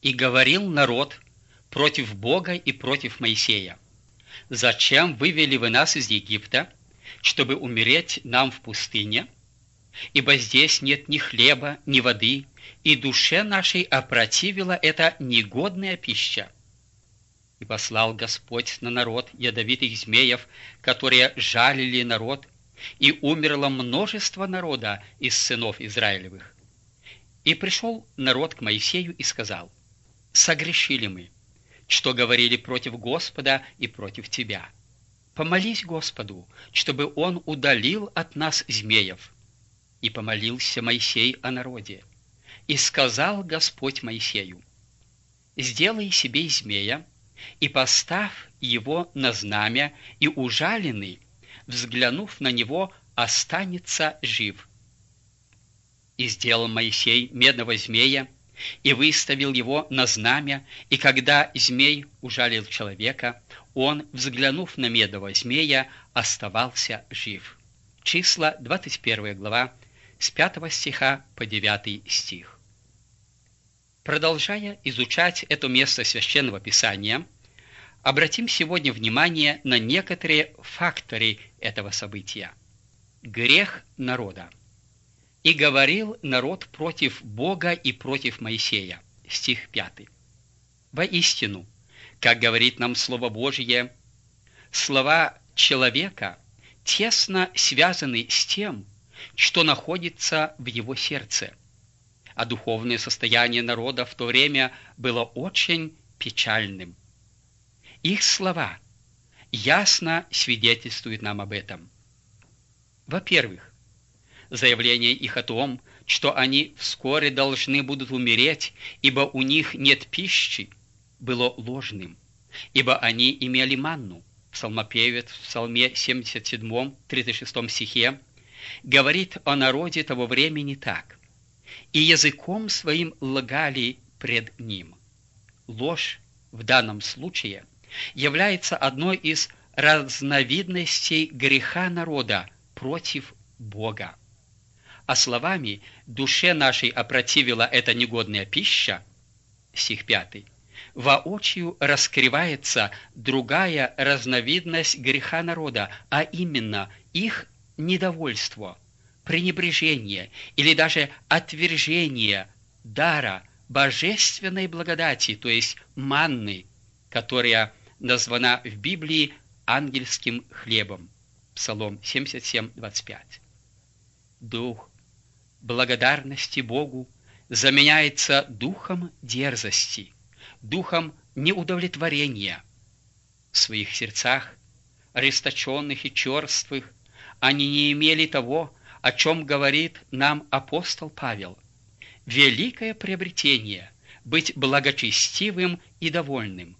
И говорил народ против Бога и против Моисея: «Зачем вывели вы нас из Египта, чтобы умереть нам в пустыне? Ибо здесь нет ни хлеба, ни воды, и душе нашей опротивила эта негодная пища». И послал Господь на народ ядовитых змеев, которые жалили народ, и умерло множество народа из сынов Израилевых. И пришел народ к Моисею и сказал: «Согрешили мы, что говорили против Господа и против тебя. Помолись Господу, чтобы Он удалил от нас змеев». И помолился Моисей о народе. И сказал Господь Моисею: «Сделай себе змея, и поставь его на знамя, и ужаленный, взглянув на него, останется жив». И сделал Моисей медного змея, и выставил его на знамя, и когда змей ужалил человека, он, взглянув на медного змея, оставался жив. Числа, 21 глава, с 5 стиха по 9 стих. Продолжая изучать это место Священного Писания, обратим сегодня внимание на некоторые факторы этого события. Грех народа. «И говорил народ против Бога и против Моисея». Стих 5. Воистину, как говорит нам Слово Божье, слова человека тесно связаны с тем, что находится в его сердце, а духовное состояние народа в то время было очень печальным. Их слова ясно свидетельствуют нам об этом. Во-первых, заявление их о том, что они вскоре должны будут умереть, ибо у них нет пищи, было ложным, ибо они имели манну. Псалмопевец в Псалме 77, 36 стихе говорит о народе того времени так: «И языком своим лгали пред ним». Ложь в данном случае является одной из разновидностей греха народа против Бога. А словами «душе нашей опротивила эта негодная пища» стих 5, воочию раскрывается другая разновидность греха народа, а именно их недовольство, пренебрежение или даже отвержение дара божественной благодати, то есть манны, которая названа в Библии ангельским хлебом. Псалом 77, 25. Дух благодарности Богу заменяется духом дерзости, духом неудовлетворения. В своих сердцах, ожесточенных и черствых, они не имели того, о чем говорит нам апостол Павел: великое приобретение – быть благочестивым и довольным.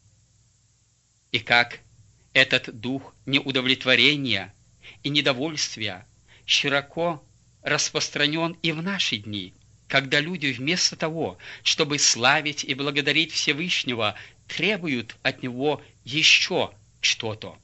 И как этот дух неудовлетворения и недовольствия широко распространен и в наши дни, когда люди вместо того, чтобы славить и благодарить Всевышнего, требуют от Него еще что-то.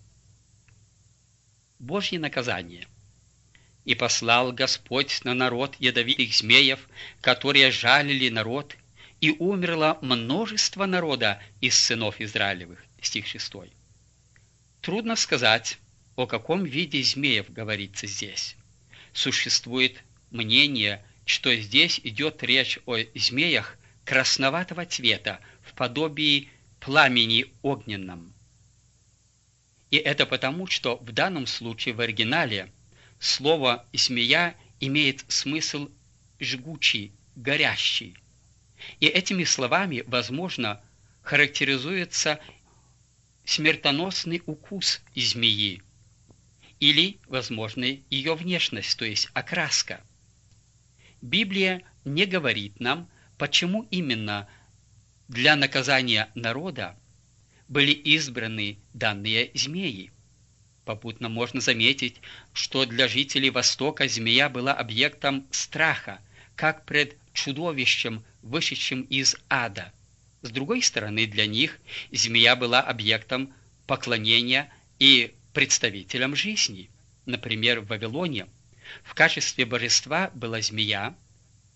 Божье наказание. «И послал Господь на народ ядовитых змеев, которые жалили народ, и умерло множество народа из сынов Израилевых». Стих 6. Трудно сказать, о каком виде змеев говорится здесь. Существует мнение, что здесь идет речь о змеях красноватого цвета в подобии пламени огненном. И это потому, что в данном случае в оригинале слово «змея» имеет смысл «жгучий», «горящий». И этими словами, возможно, характеризуется смертоносный укус змеи или, возможно, ее внешность, то есть окраска. Библия не говорит нам, почему именно для наказания народа были избраны данные змеи. Попутно можно заметить, что для жителей Востока змея была объектом страха, как пред чудовищем, вышедшим из ада. С другой стороны, для них змея была объектом поклонения и представителем жизни. Например, в Вавилоне в качестве божества была змея,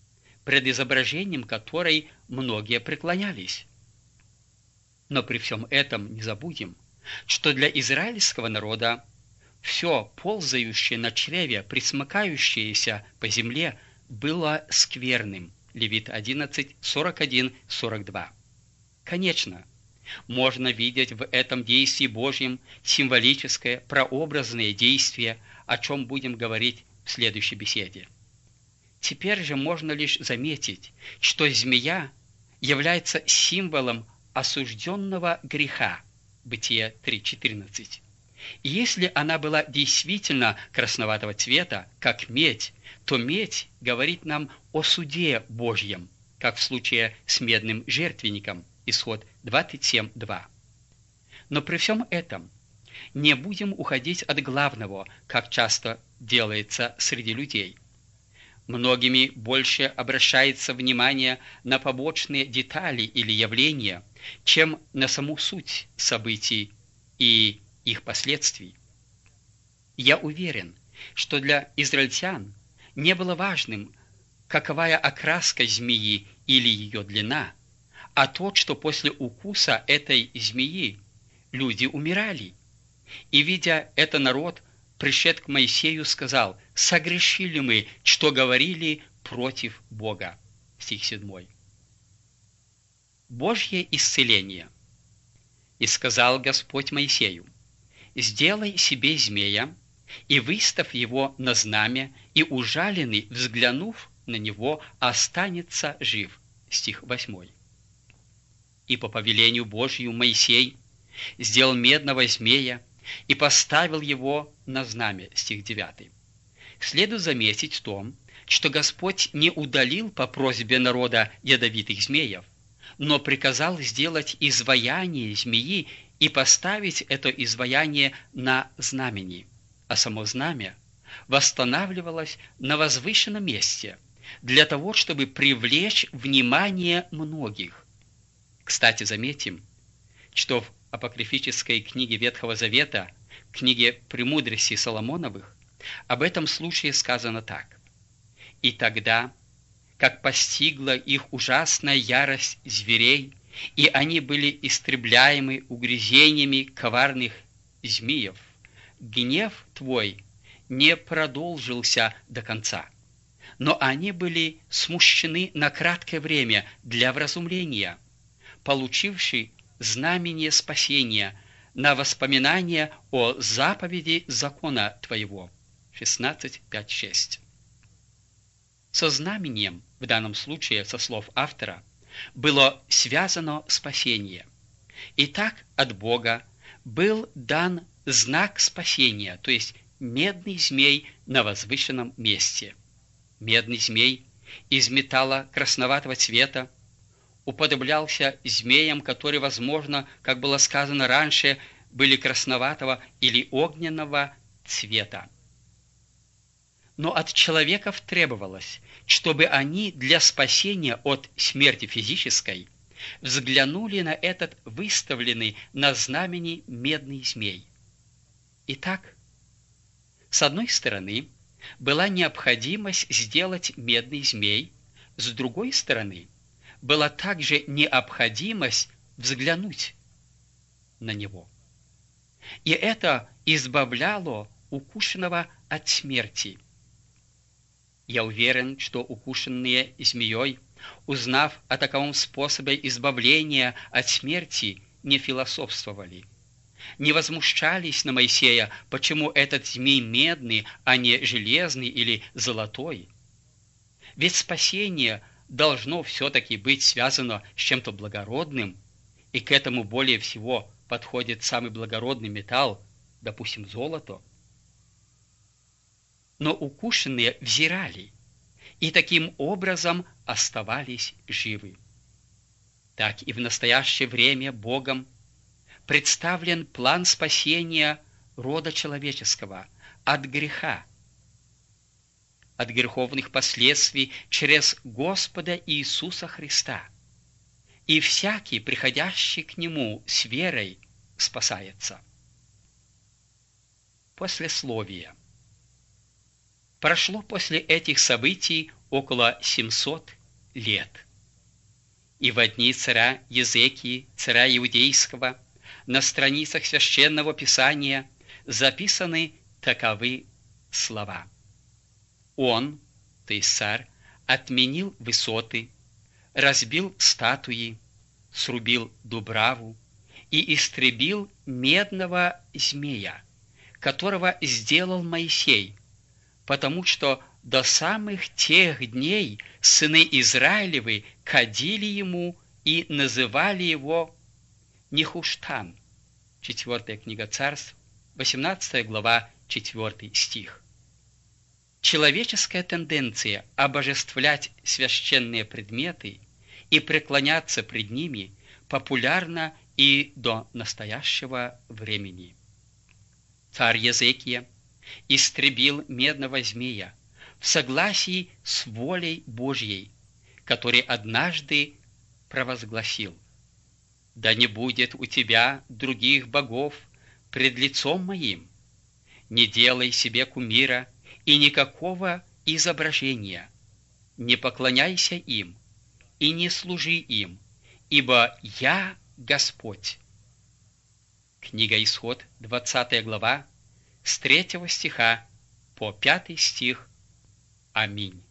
пред изображением которой многие преклонялись. Но при всем этом не забудем, что для израильского народа все ползающее на чреве, присмыкающееся по земле, было скверным. Левит 11, 41, 42. Конечно, можно видеть в этом действии Божьем символическое, прообразное действие, о чем будем говорить в следующей беседе. Теперь же можно лишь заметить, что змея является символом осужденного греха. Бытие 3:14. И если она была действительно красноватого цвета, как медь, то медь говорит нам о суде Божьем, как в случае с медным жертвенником, Исход 27:2. Но при всем этом не будем уходить от главного, как часто делается среди людей. Многими больше обращается внимание на побочные детали или явления, чем на саму суть событий и их последствий. Я уверен, что для израильтян не было важным, каковая окраска змеи или ее длина, а то, что после укуса этой змеи люди умирали. И, видя это, народ, пришед к Моисею, сказал: «Согрешили мы, что говорили против Бога». Стих 7. Божье исцеление. «И сказал Господь Моисею: сделай себе змея, и выставь его на знамя, и ужаленный, взглянув на него, останется жив». Стих 8. И по повелению Божью Моисей сделал медного змея и поставил его на знамя. Стих 9. Следует заметить в том, что Господь не удалил по просьбе народа ядовитых змеев, но приказал сделать изваяние змеи и поставить это изваяние на знамени, а само знамя восстанавливалось на возвышенном месте для того, чтобы привлечь внимание многих. Кстати, заметим, что в апокрифической книге Ветхого Завета, книге «Премудрости Соломоновых», об этом случае сказано так: «И тогда, как постигла их ужасная ярость зверей, и они были истребляемы угрызениями коварных змеев, гнев твой не продолжился до конца, но они были смущены на краткое время для вразумления, получивши знамение спасения на воспоминание о заповеди закона твоего». 16:5-6. Со знамением, в данном случае со слов автора, было связано спасение. Итак, от Бога был дан знак спасения, то есть медный змей на возвышенном месте. Медный змей из металла красноватого цвета уподоблялся змеям, которые, возможно, как было сказано раньше, были красноватого или огненного цвета. Но от человеков требовалось, чтобы они для спасения от смерти физической взглянули на этот выставленный на знамени медный змей. Итак, с одной стороны, была необходимость сделать медный змей, с другой стороны, была также необходимость взглянуть на него. И это избавляло укушенного от смерти. Я уверен, что укушенные змеей, узнав о таковом способе избавления от смерти, не философствовали, не возмущались на Моисея, почему этот змей медный, а не железный или золотой. Ведь спасение должно все-таки быть связано с чем-то благородным, и к этому более всего подходит самый благородный металл, допустим, золото. Но укушенные взирали и таким образом оставались живы. Так и в настоящее время Богом представлен план спасения рода человеческого от греха, от греховных последствий через Господа Иисуса Христа. И всякий, приходящий к Нему с верой, спасается. Послесловие. Прошло после этих событий около 700 лет. И в дни царя Езекии, царя Иудейского, на страницах Священного Писания записаны таковы слова. Он, то есть царь, отменил высоты, разбил статуи, срубил дубраву и истребил медного змея, которого сделал Моисей, потому что до самых тех дней сыны Израилевы кадили ему и называли его Нехуштан. 4 книга Царств, 18 глава, 4 стих. Человеческая тенденция обожествлять священные предметы и преклоняться пред ними популярна и до настоящего времени. Царь Езекия истребил медного змея в согласии с волей Божьей, который однажды провозгласил: «Да не будет у тебя других богов пред лицом моим, не делай себе кумира и никакого изображения, не поклоняйся им и не служи им, ибо я Господь». Книга Исход, 20 глава, с 3 стиха по 5 стих. Аминь.